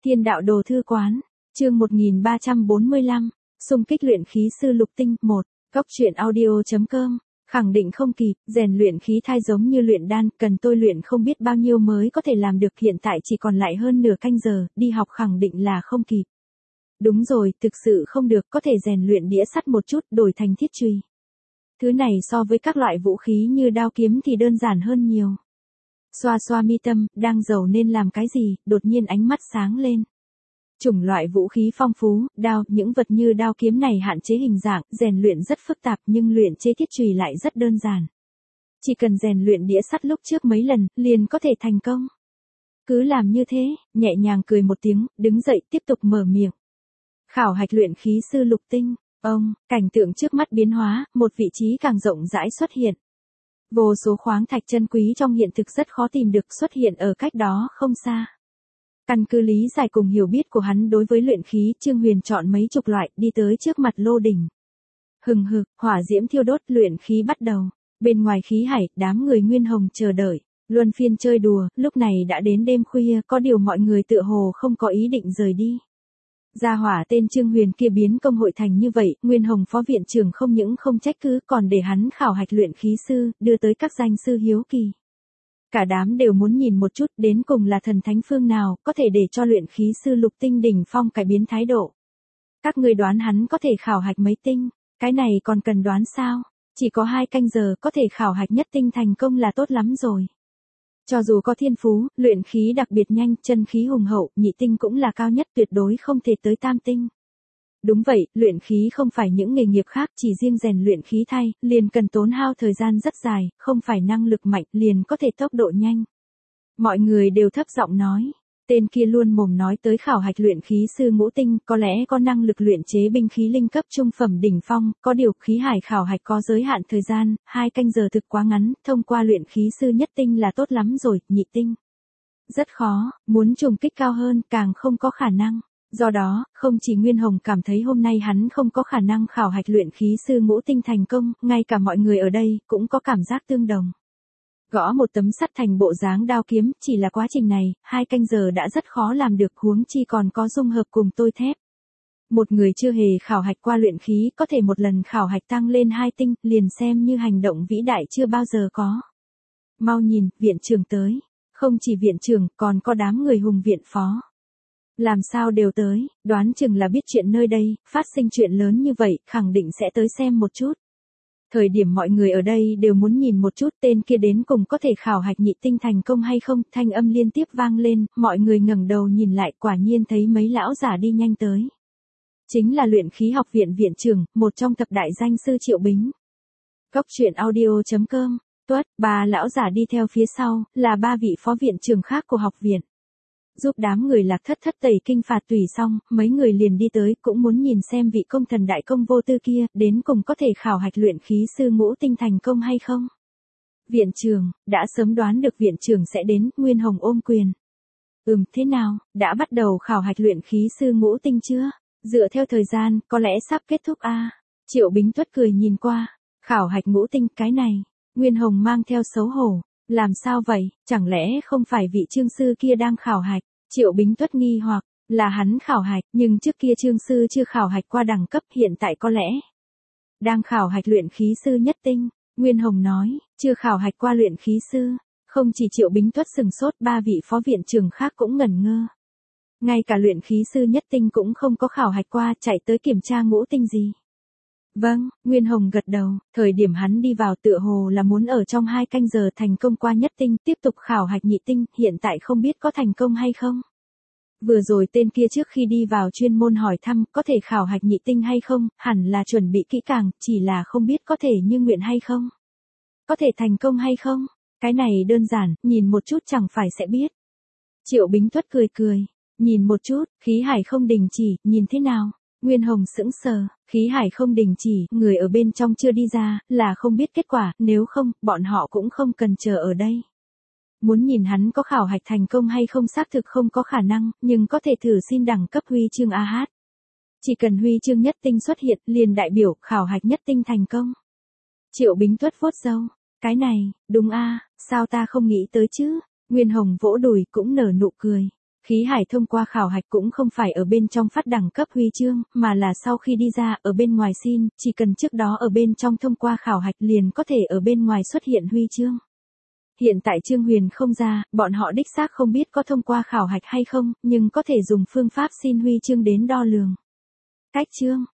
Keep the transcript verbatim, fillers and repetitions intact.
Thiên đạo đồ thư quán, chương một nghìn ba trăm bốn mươi lăm, xung kích luyện khí sư lục tinh, một, góc truyện audio.com, khẳng định không kịp, rèn luyện khí thai giống như luyện đan, cần tôi luyện không biết bao nhiêu mới có thể làm được, hiện tại chỉ còn lại hơn nửa canh giờ, đi học khẳng định là không kịp. Đúng rồi, thực sự không được, có thể rèn luyện đĩa sắt một chút, đổi thành thiết chùy. Thứ này so với các loại vũ khí như đao kiếm thì đơn giản hơn nhiều. Xoa xoa mi tâm, đang giàu nên làm cái gì, đột nhiên ánh mắt sáng lên. Chủng loại vũ khí phong phú, đao, những vật như đao kiếm này hạn chế hình dạng, rèn luyện rất phức tạp nhưng luyện chế thiết chùy lại rất đơn giản. Chỉ cần rèn luyện đĩa sắt lúc trước mấy lần, liền có thể thành công. Cứ làm như thế, nhẹ nhàng cười một tiếng, đứng dậy tiếp tục mở miệng. Khảo hạch luyện khí sư lục tinh, ông, cảnh tượng trước mắt biến hóa, một vị trí càng rộng rãi xuất hiện. Vô số khoáng thạch chân quý trong hiện thực rất khó tìm được xuất hiện ở cách đó không xa. Căn cứ lý giải cùng hiểu biết của hắn đối với luyện khí, Trương Huyền chọn mấy chục loại đi tới trước mặt lô đỉnh. Hừng hực, hỏa diễm thiêu đốt, luyện khí bắt đầu. Bên ngoài khí hải, đám người Nguyên Hồng chờ đợi, luân phiên chơi đùa, lúc này đã đến đêm khuya, có điều mọi người tựa hồ không có ý định rời đi. Gia hỏa tên Trương Huyền kia biến công hội thành như vậy, Nguyên Hồng phó viện trưởng không những không trách cứ còn để hắn khảo hạch luyện khí sư, đưa tới các danh sư hiếu kỳ. Cả đám đều muốn nhìn một chút đến cùng là thần thánh phương nào có thể để cho luyện khí sư lục tinh đỉnh phong cải biến thái độ. Các người đoán hắn có thể khảo hạch mấy tinh, cái này còn cần đoán sao, chỉ có hai canh giờ có thể khảo hạch nhất tinh thành công là tốt lắm rồi. Cho dù có thiên phú, luyện khí đặc biệt nhanh, chân khí hùng hậu, nhị tinh cũng là cao nhất, tuyệt đối không thể tới tam tinh. Đúng vậy, luyện khí không phải những nghề nghiệp khác, chỉ riêng rèn luyện khí thay, liền cần tốn hao thời gian rất dài, không phải năng lực mạnh, liền có thể tốc độ nhanh. Mọi người đều thấp giọng nói, tên kia luôn mồm nói tới khảo hạch luyện khí sư ngũ tinh, có lẽ có năng lực luyện chế binh khí linh cấp trung phẩm đỉnh phong, có điều khí hải khảo hạch có giới hạn thời gian, hai canh giờ thực quá ngắn, thông qua luyện khí sư nhất tinh là tốt lắm rồi, nhị tinh. Rất khó, muốn trùng kích cao hơn, càng không có khả năng. Do đó, không chỉ Nguyên Hồng cảm thấy hôm nay hắn không có khả năng khảo hạch luyện khí sư ngũ tinh thành công, ngay cả mọi người ở đây cũng có cảm giác tương đồng. Gõ một tấm sắt thành bộ dáng đao kiếm, chỉ là quá trình này, hai canh giờ đã rất khó làm được, huống chi còn có dung hợp cùng tôi thép. Một người chưa hề khảo hạch qua luyện khí có thể một lần khảo hạch tăng lên hai tinh, liền xem như hành động vĩ đại chưa bao giờ có. Mau nhìn, viện trưởng tới. Không chỉ viện trưởng, còn có đám người hùng viện phó. Làm sao đều tới, đoán chừng là biết chuyện nơi đây, phát sinh chuyện lớn như vậy, khẳng định sẽ tới xem một chút. Thời điểm mọi người ở đây đều muốn nhìn một chút tên kia đến cùng có thể khảo hạch nhị tinh thành công hay không, thanh âm liên tiếp vang lên, mọi người ngẩng đầu nhìn lại, quả nhiên thấy mấy lão giả đi nhanh tới. Chính là luyện khí học viện viện trưởng, một trong thập đại danh sư Triệu Bính. Góc truyện audio.com, tuất, ba lão giả đi theo phía sau, là ba vị phó viện trưởng khác của học viện. Giúp đám người Lạc Thất Thất tẩy kinh phạt tùy xong, mấy người liền đi tới, cũng muốn nhìn xem vị công thần đại công vô tư kia, đến cùng có thể khảo hạch luyện khí sư ngũ tinh thành công hay không. Viện trưởng, đã sớm đoán được viện trưởng sẽ đến, Nguyên Hồng ôm quyền. Ừm, thế nào, đã bắt đầu khảo hạch luyện khí sư ngũ tinh chưa? Dựa theo thời gian, có lẽ sắp kết thúc a. À? Triệu Bính Tuất cười nhìn qua, khảo hạch ngũ tinh, cái này, Nguyên Hồng mang theo xấu hổ. Làm sao vậy, chẳng lẽ không phải vị Trương sư kia đang khảo hạch? Triệu Bính Tuất nghi hoặc, là hắn khảo hạch, nhưng trước kia Trương sư chưa khảo hạch qua đẳng cấp, hiện tại có lẽ đang khảo hạch luyện khí sư nhất tinh. Nguyên Hồng nói, chưa khảo hạch qua luyện khí sư. Không chỉ Triệu Bính Tuất sừng sốt, ba vị phó viện trưởng khác cũng ngẩn ngơ. Ngay cả luyện khí sư nhất tinh cũng không có khảo hạch qua, chạy tới kiểm tra ngũ tinh gì. Vâng, Nguyên Hồng gật đầu, thời điểm hắn đi vào tựa hồ là muốn ở trong hai canh giờ thành công qua nhất tinh, tiếp tục khảo hạch nhị tinh, hiện tại không biết có thành công hay không. Vừa rồi tên kia trước khi đi vào chuyên môn hỏi thăm có thể khảo hạch nhị tinh hay không, hẳn là chuẩn bị kỹ càng, chỉ là không biết có thể như nguyện hay không. Có thể thành công hay không, cái này đơn giản, nhìn một chút chẳng phải sẽ biết. Triệu Bính Tuất cười cười, nhìn một chút, khí hải không đình chỉ, nhìn thế nào. Nguyên Hồng sững sờ, khí hải không đình chỉ, người ở bên trong chưa đi ra, là không biết kết quả, nếu không, bọn họ cũng không cần chờ ở đây. Muốn nhìn hắn có khảo hạch thành công hay không xác thực không có khả năng, nhưng có thể thử xin đẳng cấp huy chương a hát. Chỉ cần huy chương nhất tinh xuất hiện, liền đại biểu khảo hạch nhất tinh thành công. Triệu Bính Tuất vuốt râu, cái này, đúng a, sao ta không nghĩ tới chứ? Nguyên Hồng vỗ đùi cũng nở nụ cười. Khí hải thông qua khảo hạch cũng không phải ở bên trong phát đẳng cấp huy chương, mà là sau khi đi ra ở bên ngoài xin, chỉ cần trước đó ở bên trong thông qua khảo hạch liền có thể ở bên ngoài xuất hiện huy chương. Hiện tại Trương Huyền không ra, bọn họ đích xác không biết có thông qua khảo hạch hay không, nhưng có thể dùng phương pháp xin huy chương đến đo lường. Cách chương